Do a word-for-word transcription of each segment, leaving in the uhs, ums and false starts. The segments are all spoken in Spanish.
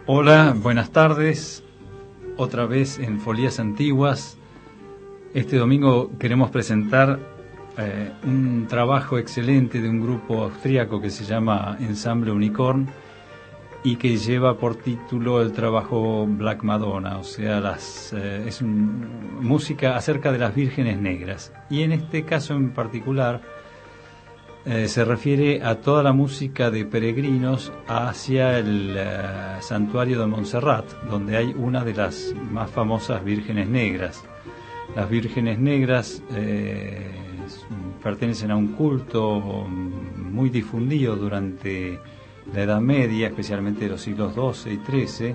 Hola, buenas tardes. Otra vez en Folías Antiguas. Este domingo queremos presentar eh, un trabajo excelente de un grupo austríaco que se llama Ensamble Unicorn y que lleva por título el trabajo Black Madonna, o sea, las, eh, es un, música acerca de las vírgenes negras. Y en este caso en particular eh, se refiere a toda la música de peregrinos hacia el eh, santuario de Montserrat, donde hay una de las más famosas vírgenes negras. Las vírgenes negras eh, pertenecen a un culto muy difundido durante la Edad Media, especialmente los siglos doce y trece,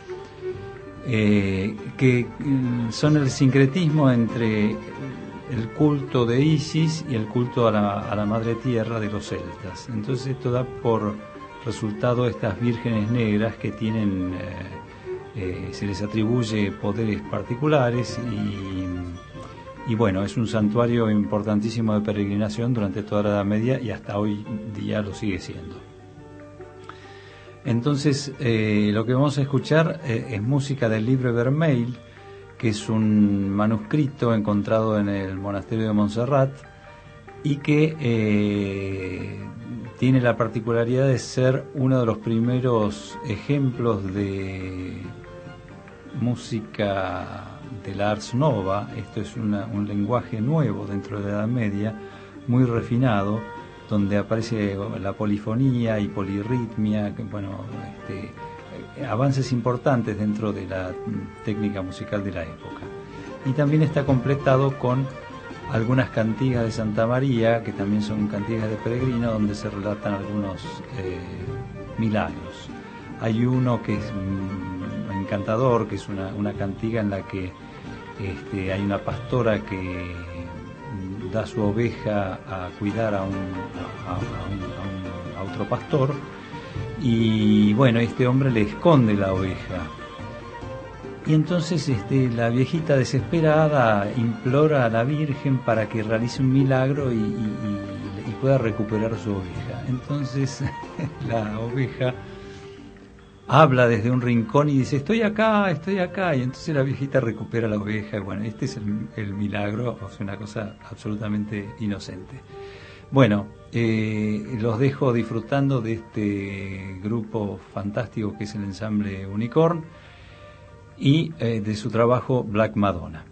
eh, que son el sincretismo entre el culto de Isis y el culto a la, a la Madre Tierra de los celtas. Entonces esto da por resultado estas vírgenes negras que tienen, eh, eh, se les atribuye poderes particulares y, y bueno, es un santuario importantísimo de peregrinación durante toda la Edad Media y hasta hoy día lo sigue siendo. Entonces, eh, lo que vamos a escuchar eh, es música del Livre Vermeil, que es un manuscrito encontrado en el monasterio de Montserrat y que eh, tiene la particularidad de ser uno de los primeros ejemplos de música de la Ars Nova. Esto es una, un lenguaje nuevo dentro de la Edad Media, muy refinado, donde aparece la polifonía y polirritmia, que, bueno, este, avances importantes dentro de la técnica musical de la época. Y también está completado con algunas cantigas de Santa María, que también son cantigas de peregrino, donde se relatan algunos eh, milagros. Hay uno que es mm, encantador, que es una, una cantiga en la que este, hay una pastora que da su oveja a cuidar a, un, a, a, un, a, un, a otro pastor, y bueno, este hombre le esconde la oveja. Y entonces este, la viejita desesperada implora a la Virgen para que realice un milagro y, y, y pueda recuperar su oveja. Entonces la oveja habla desde un rincón y dice: estoy acá, estoy acá. Y entonces la viejita recupera la oveja. Y bueno, este es el, el milagro, o sea, una cosa absolutamente inocente. Bueno, eh, los dejo disfrutando de este grupo fantástico que es el Ensamble Unicorn y eh, de su trabajo Black Madonna.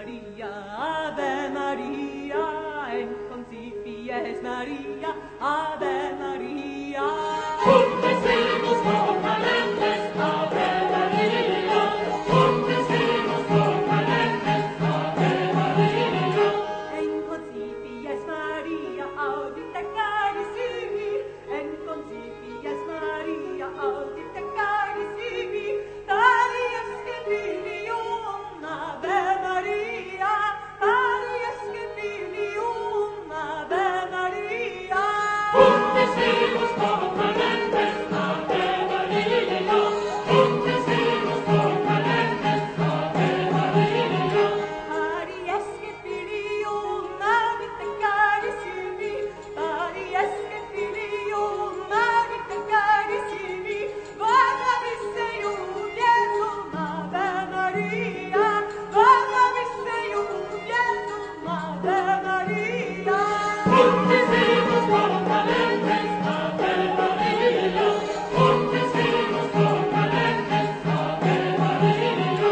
Maria, Ave Maria, en concipies Maria, Ave Maria. Confesemos con valentes, Ave Maria, confesemos con valentes, Ave Maria. En concipies Maria, audite carissimi, en concipies Maria, audite carissimi, tali esque filium, Ave Maria, tali esque filium, Ave Maria. Confesemos con valentes, Ave Maria, confesemos con valentes, Ave Maria. Tali esque filium, audite carissimi, tali esque filium, audite carissimi, vada viseium Iesum, Ave Maria, vada viseium Iesum, Ave Maria. Confesemos con valentes, Ave Maria, confesemos con valentes, Ave Maria.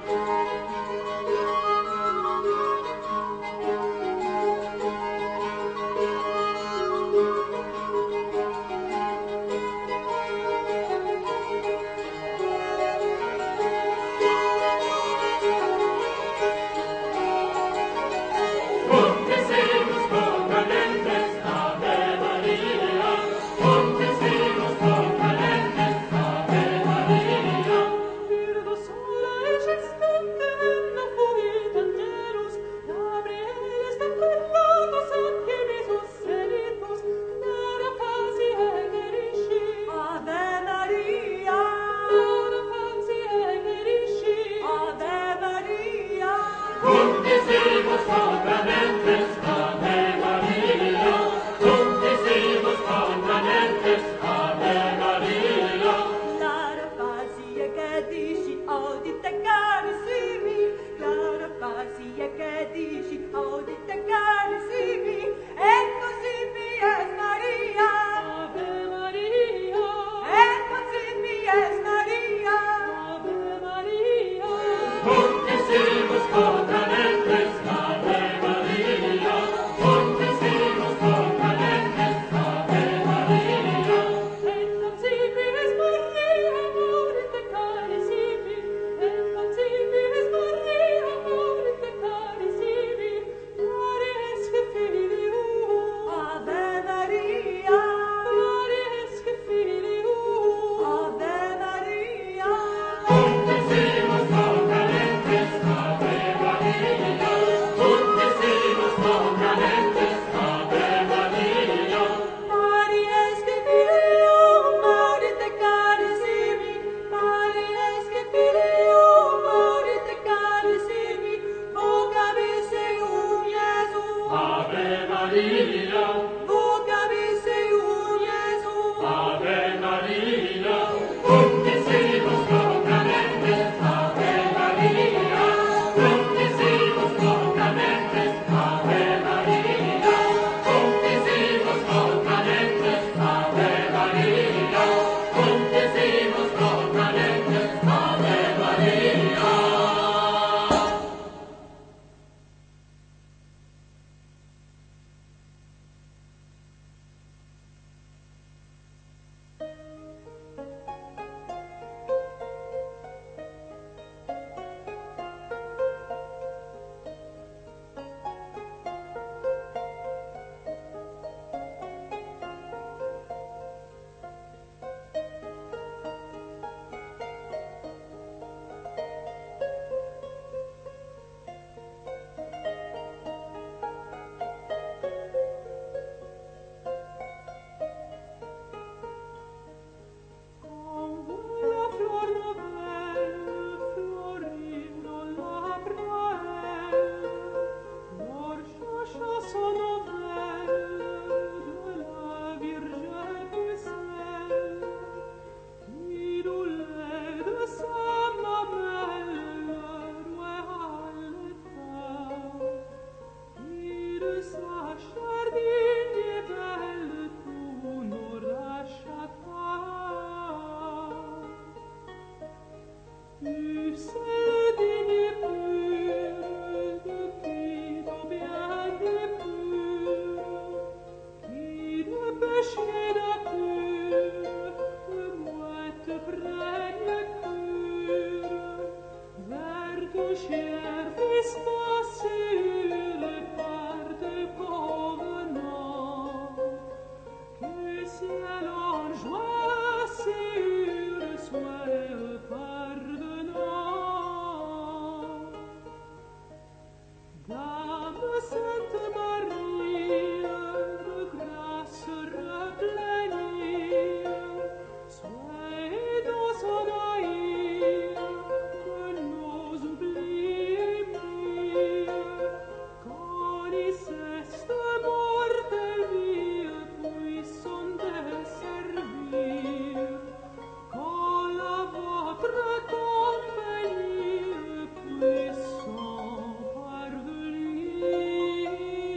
Confesemos con valentes, Ave Maria, confesemos con valentes, Ave Maria. Virgo sola gestante venna fuit angelus, Gabrieles decollatus angelis selitus, Lara pasi egerisci, Ave Maria, Lara pasi egerisci, Ave Maria. Confesemos con valentes, Ave Maria, confesemos con valentes, Ave Maria. Lara pasi egerisci, audite carissimi, Lara pasi egerisci, audite carissimi, et così pies Maria, Ave Maria, et così pies Maria, Ave Maria. Confesemos con valentes, Ave Maria, confesemos con valentes, Ave Maria. Et concipies Maria, morite carissimi, et concipies Maria, morite carissimi, Mare esque filium, Ave Maria, Mare esque filium, Ave Maria. Confesemos con valentes, Ave Maria, confesemos con valentes, Ave Maria. Mare esque filium, morite carissimi, Mare esque filium, morite carissimi, vocavis eium Iesum, Ave Maria, vocavis eium Iesum. Ave Maria. Confesemos con valentes, Ave Maria, confesemos con valentes, Ave Maria. Confesemos con valentes, Ave Maria, confesemos con valentes, Ave Maria. compagnie puissant parvenir.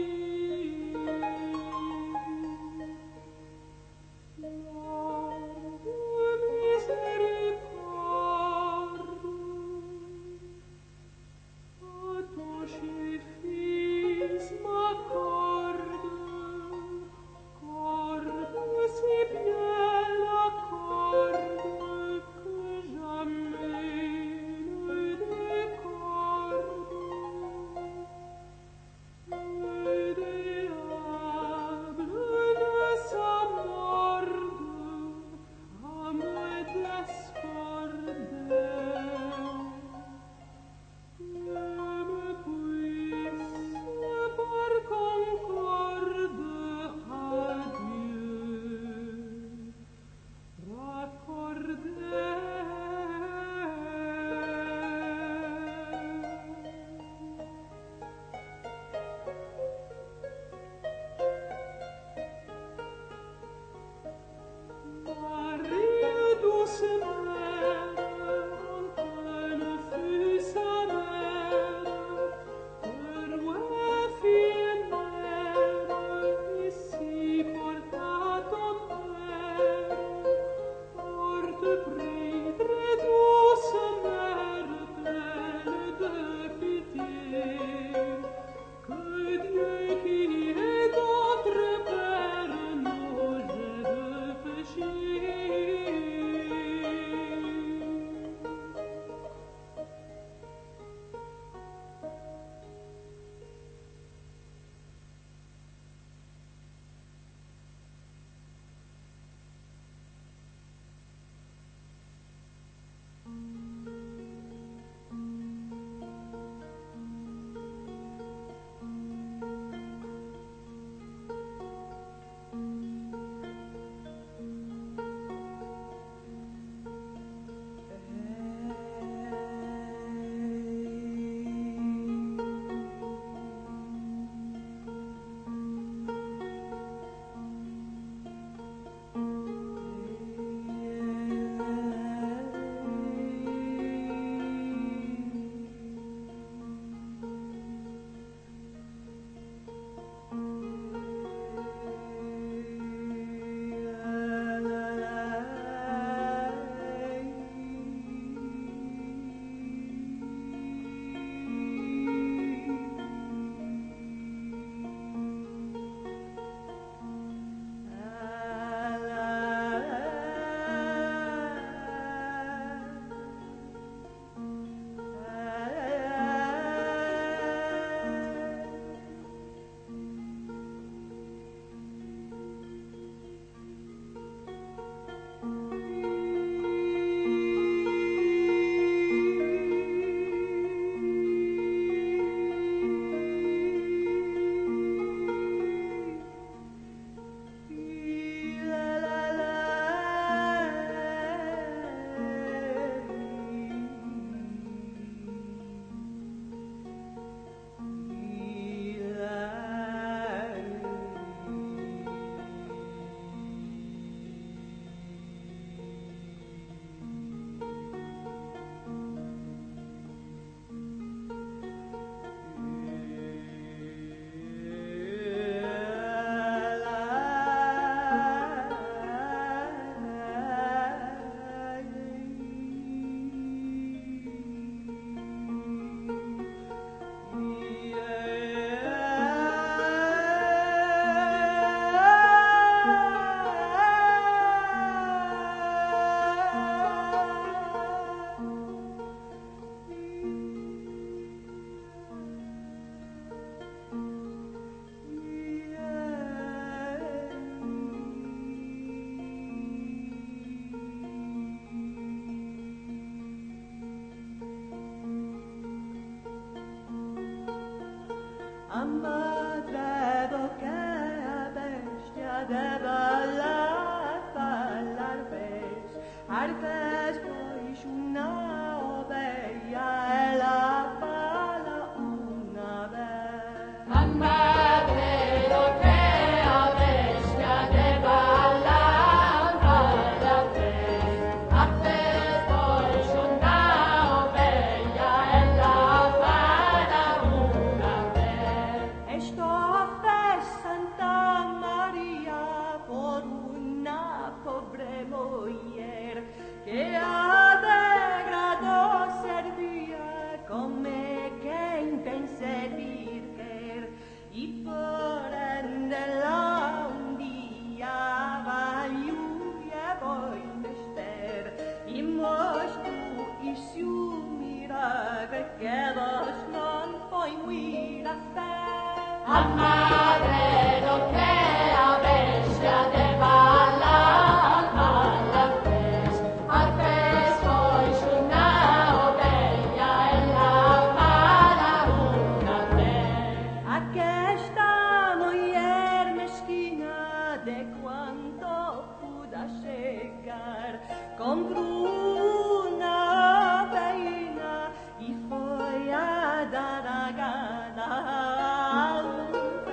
a madre do che a bestia de ballar, ballar fes, arfes pois una oveja e la pala una vez. A madre do che a bestia de ballar, ballar fes, arfes pois una oveja e la pala una vez. Esto fez Santa Maria por una pobre mujer que a degrado servía come quem tem servir quer y por ende la un día valuia voi mester y mostu y su miragre que vos non foi muir a fe. A madre do che a bestia de ballar, ballar fes, arfes pois una oveja e la pala una vez. Aquesta mujer mesquina de cuanto puda chegar comprou una oveina y foi a dar a gana a un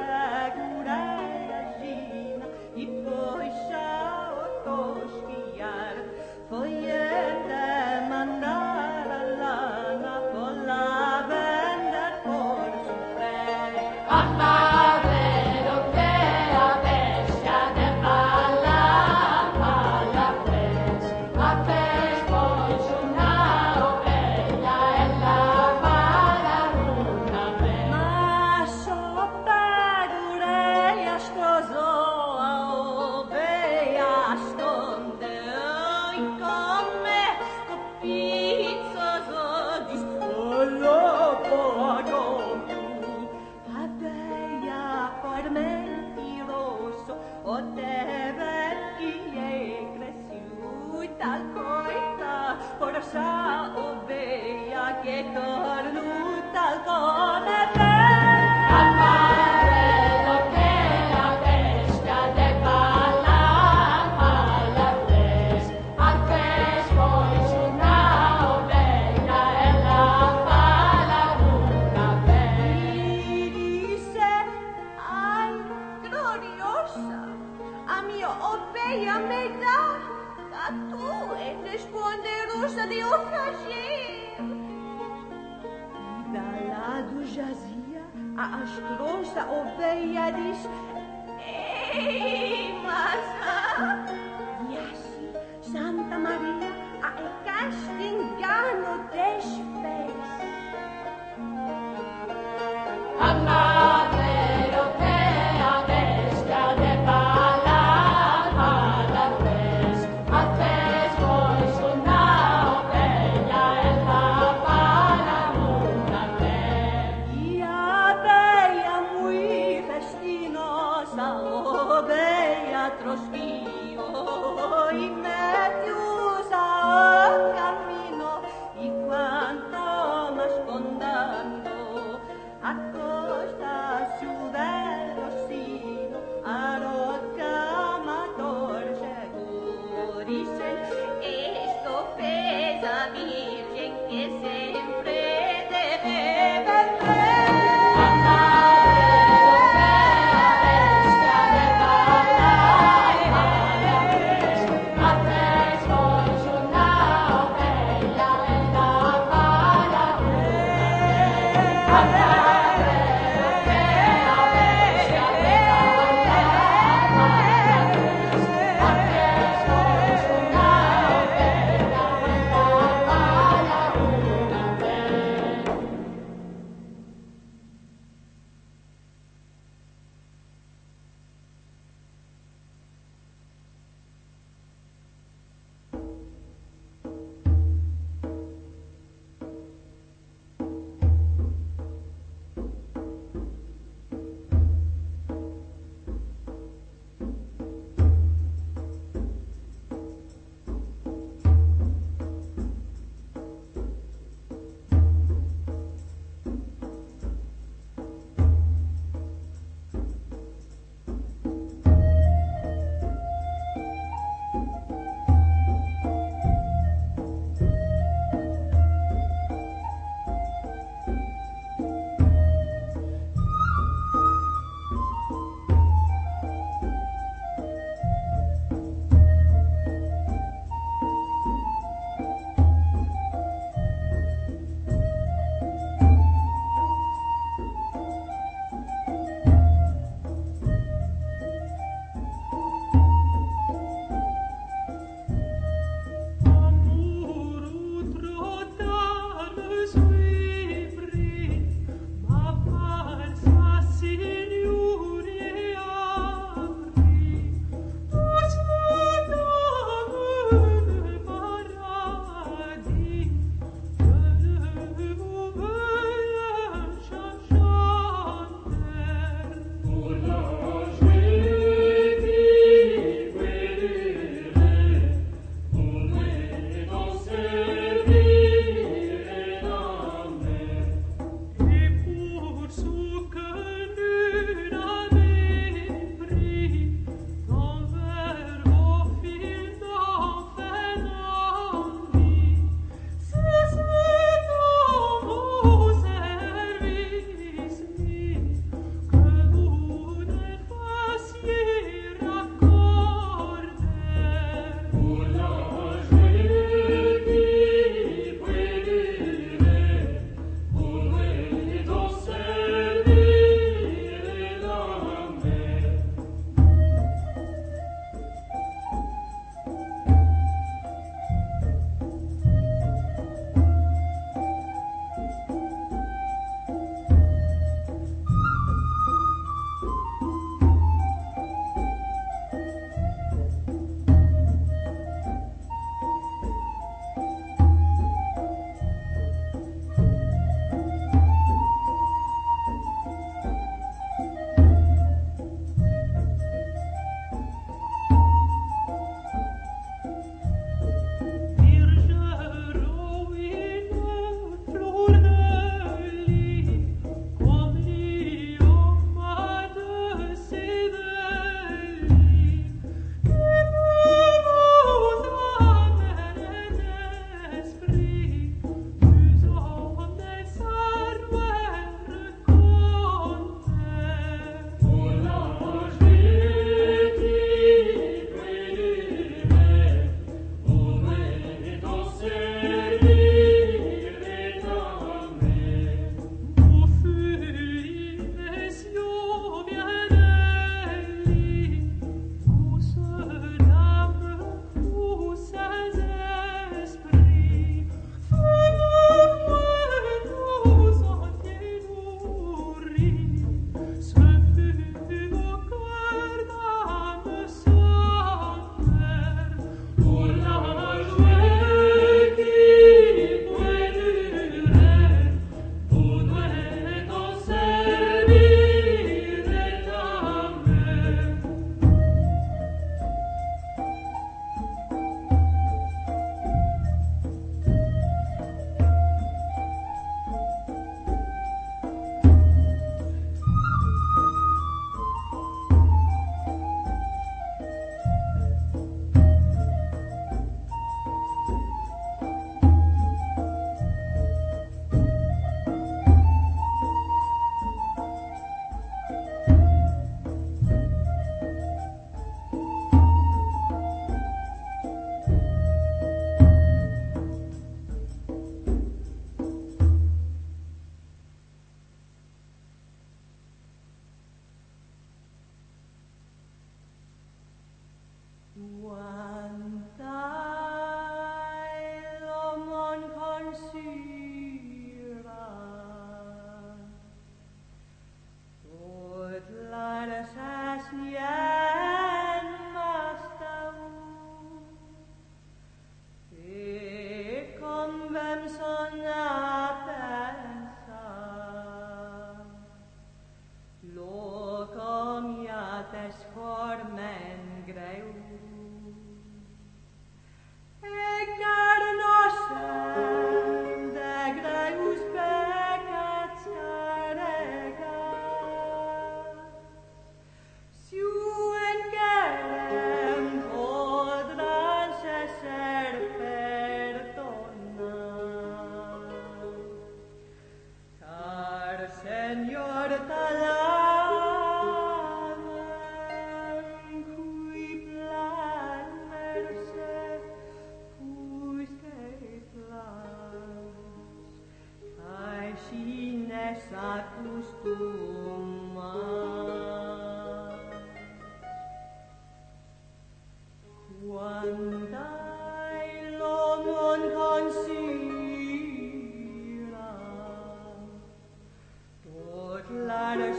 figuragina y foi xa o tosquiar foi de mandar a lana por la vender por su precio. A madre do che a bestia de ballar, ballar fes, arfes pois una oveja e la pala una vez. Mas o pedurei ascosou a oveia ascondeu e come copizzoso diz olho poco più fadeia por mentiroso o teve que cresciu e tal coita por esa oveia que tornou tal come A madre do che a bestia de ballar, ballar fes, arfes pois una oveja e la pala una vez. y dice ay gloriosa a mi oveia me dá a tu eres poderosa de ofrecer. E da lado jazia a astrosa oveia diz ei mas e assim Santa Maria a este engano desfez. A madre do che a bestia de ballar, ballar fes, arfes pois una oveja e la pala una vez. Y oveia muy festinosa, oveia trosquillo y metiusa al camino y cuanto más condando a costa su del rocino a rocamator llegó. Dicen esto pesa virgen que siempre debe beber. A madre do che a bestia de ballar, ballar fes, arfes pois una oveja e la pala una vez. A madre do che a bestia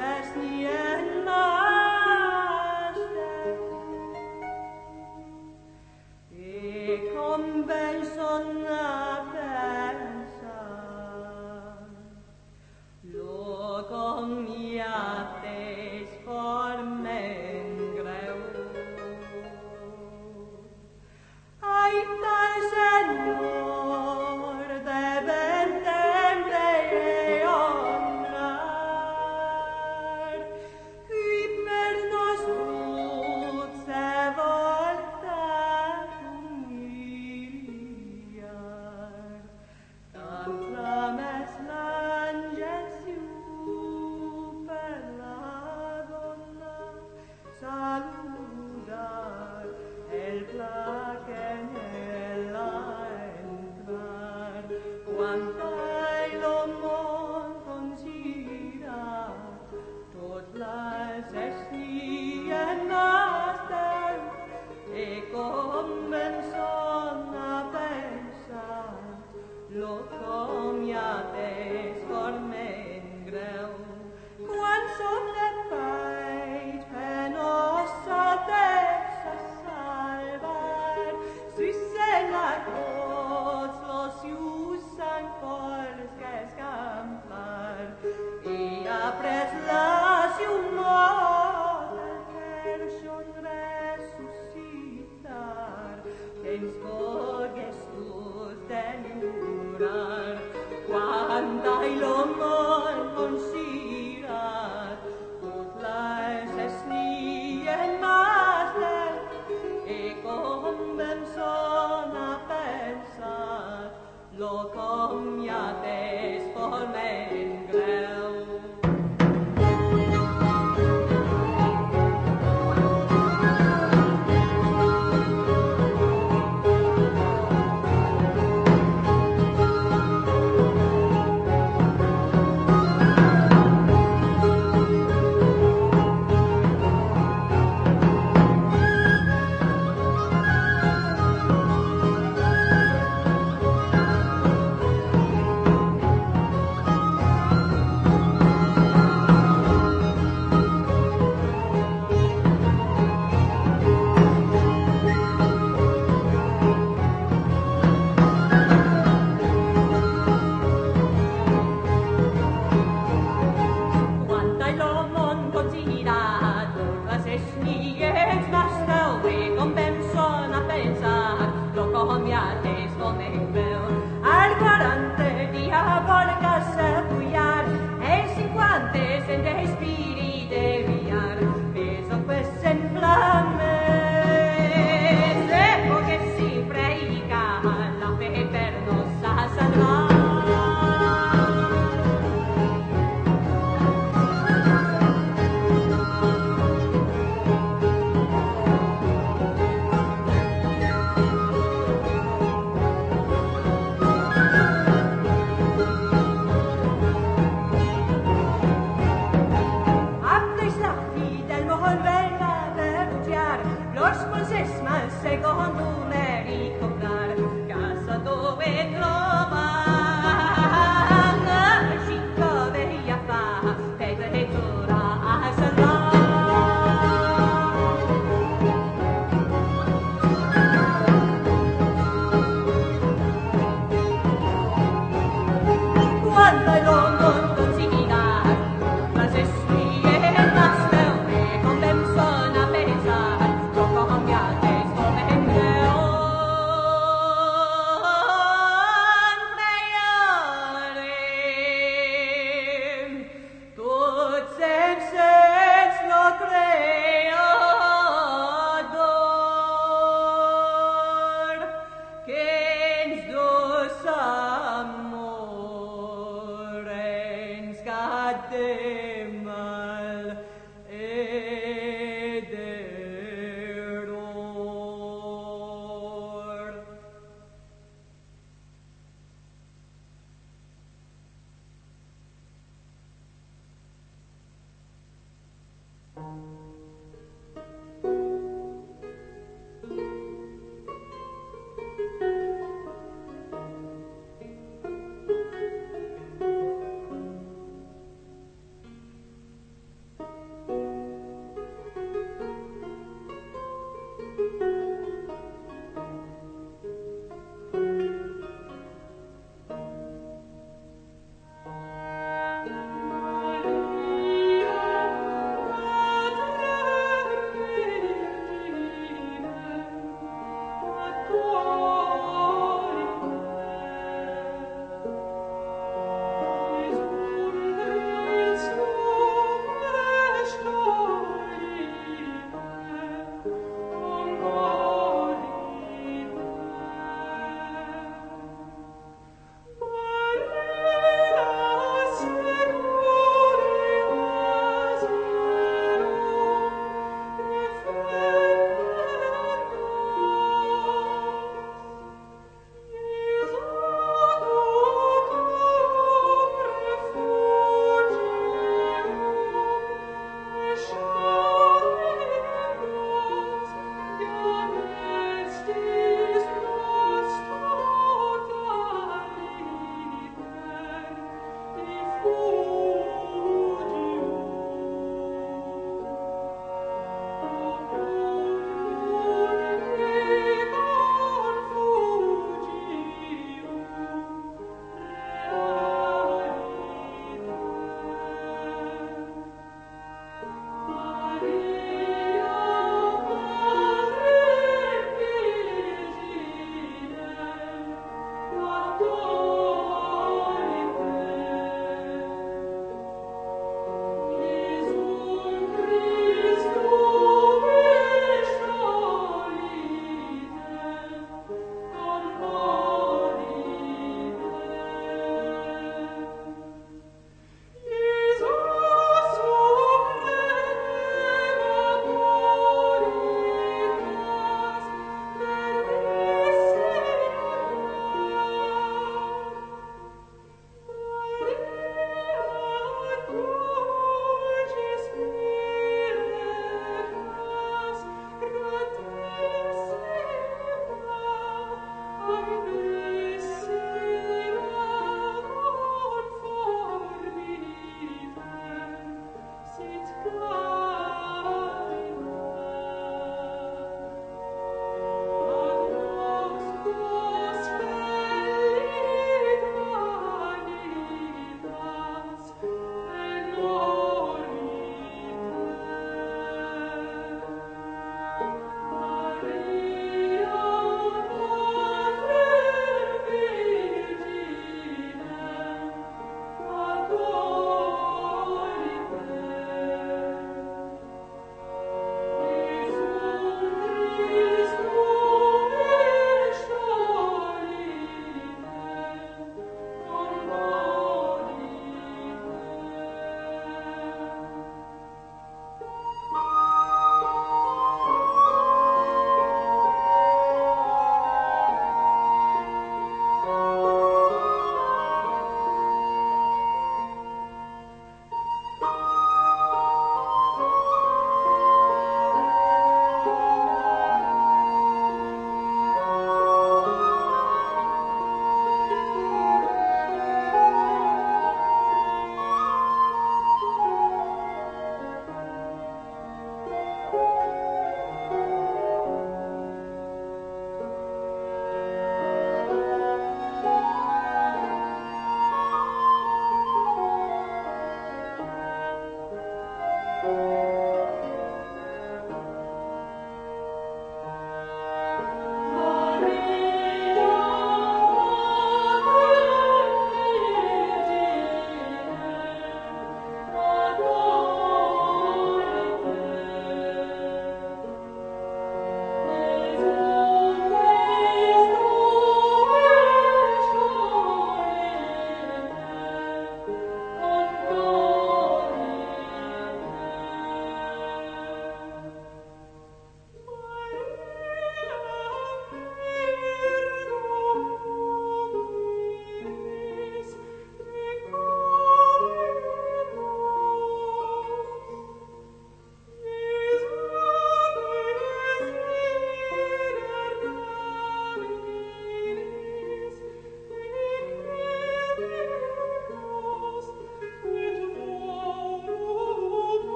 naixes ni en naixes. E com ben son a pensar, lo com hi ates formen greu. Ai, tal senyor deben tendre e honrar,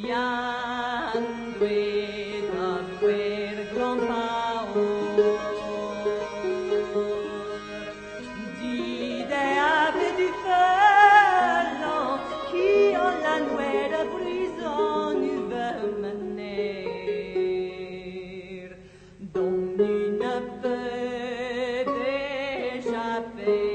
piando et aver grand paor. Dide ave du feu qui en la noire prison veut mener, dont nul ne peut échapper.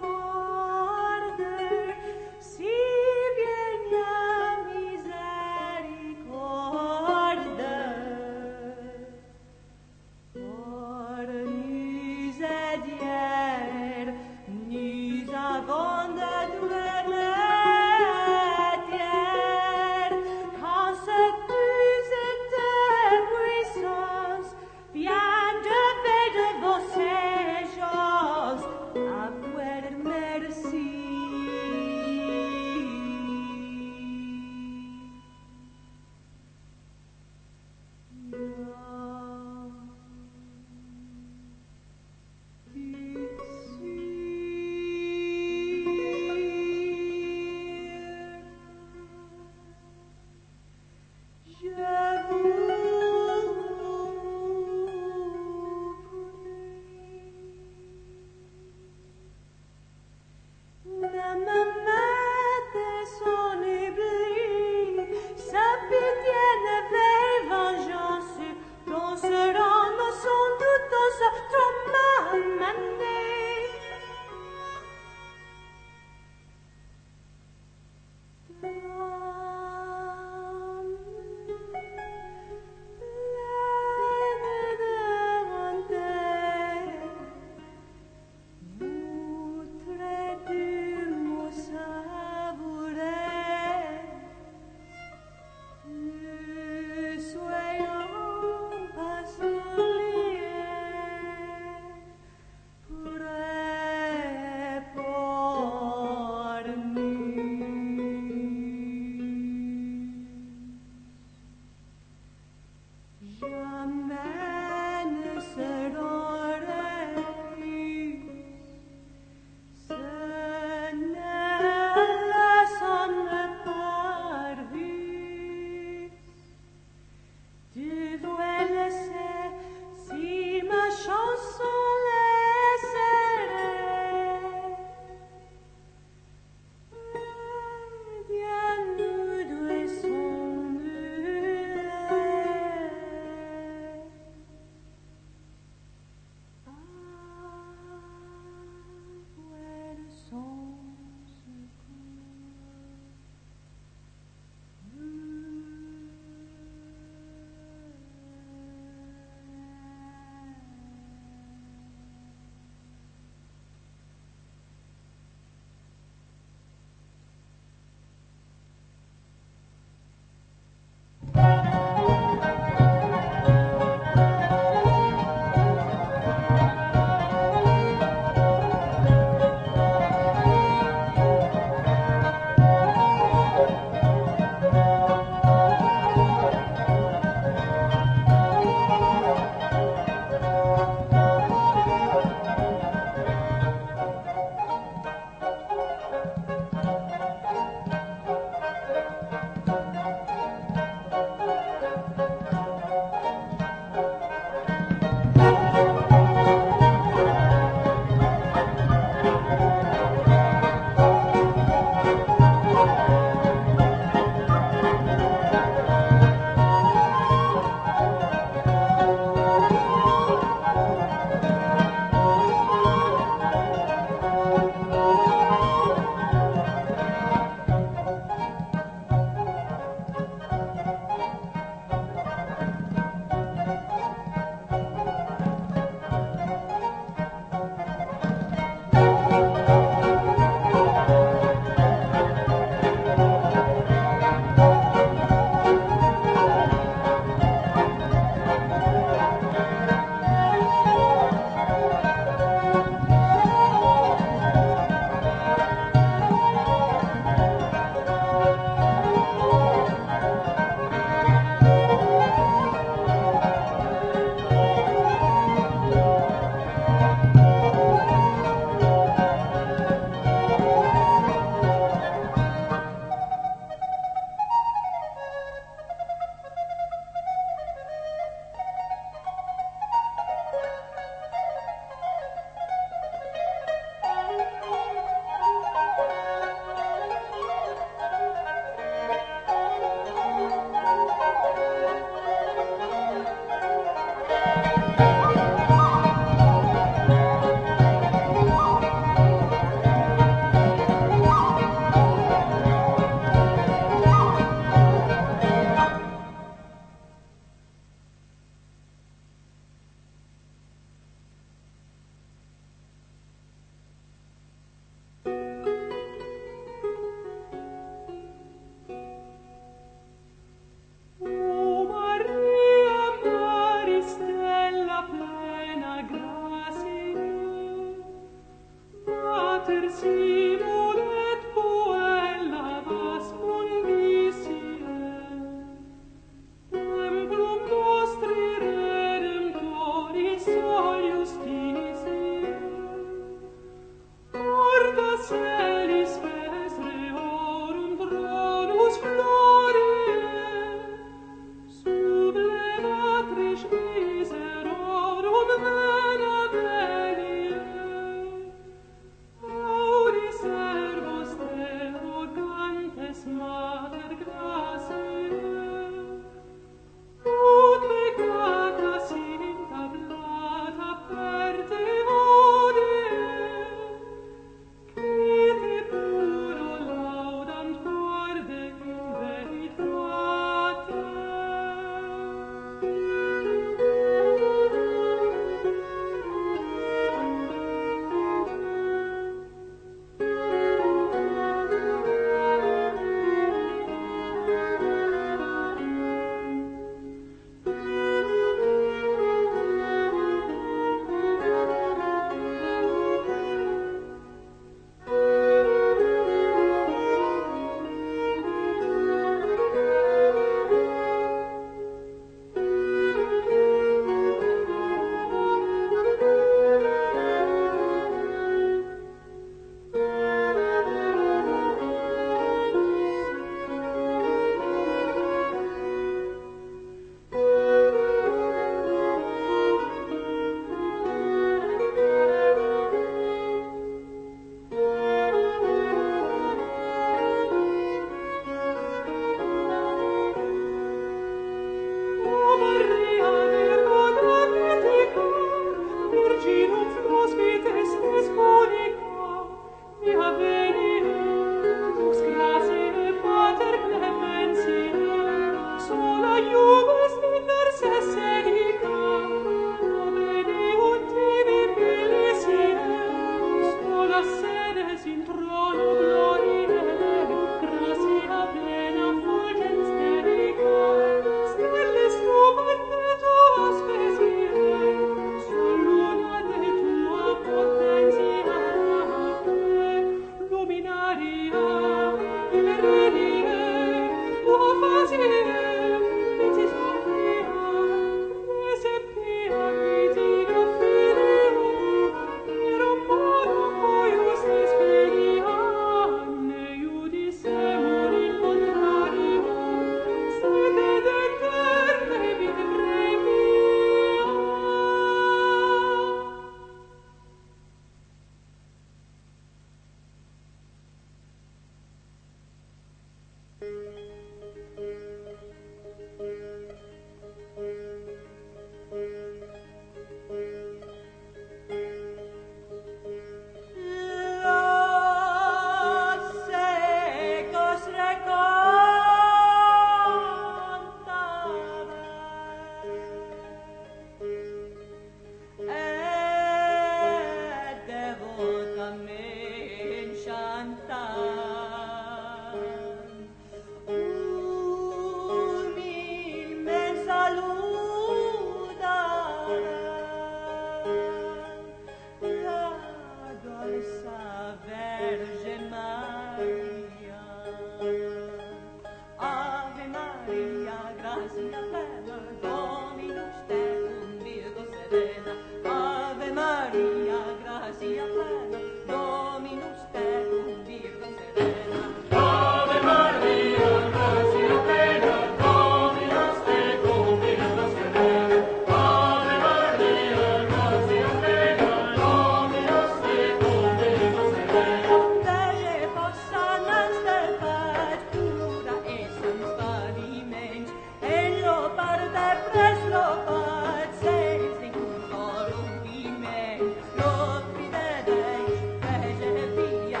Lo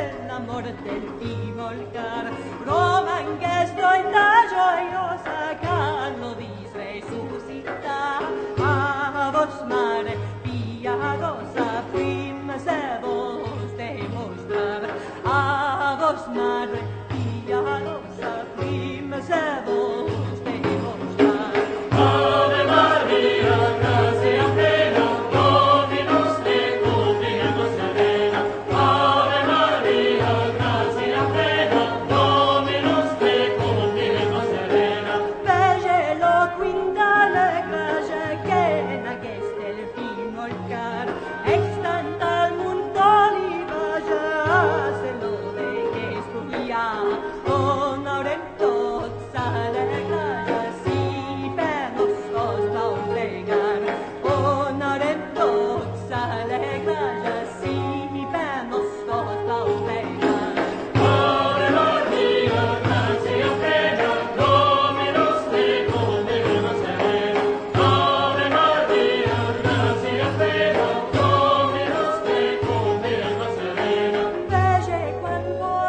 della morte il timolcar, roman che stoita gioiosa, callo di resuscita, a vos mare, piadosa, prim se vos demostrar, a vos mare, piadosa, prim se vos demostrar. Ave Maria, gratia plena, Dominus tecum, Virgo serena. Ave Maria, gratia plena, Dominus tecum, Virgo serena. Vege lo quindale gracia che na cheste il fino il car, extant al mundo li vaja, se lo de che studia, onorem tot sale gracia, si per nos costa un plegar, onorem tot sale gracia, si per nos costa un plegar. Ave Maria, gratia plena, Dominus tecum, Virgo serena. Ave Maria, gratia plena, Dominus tecum, Virgo serena. Vege quando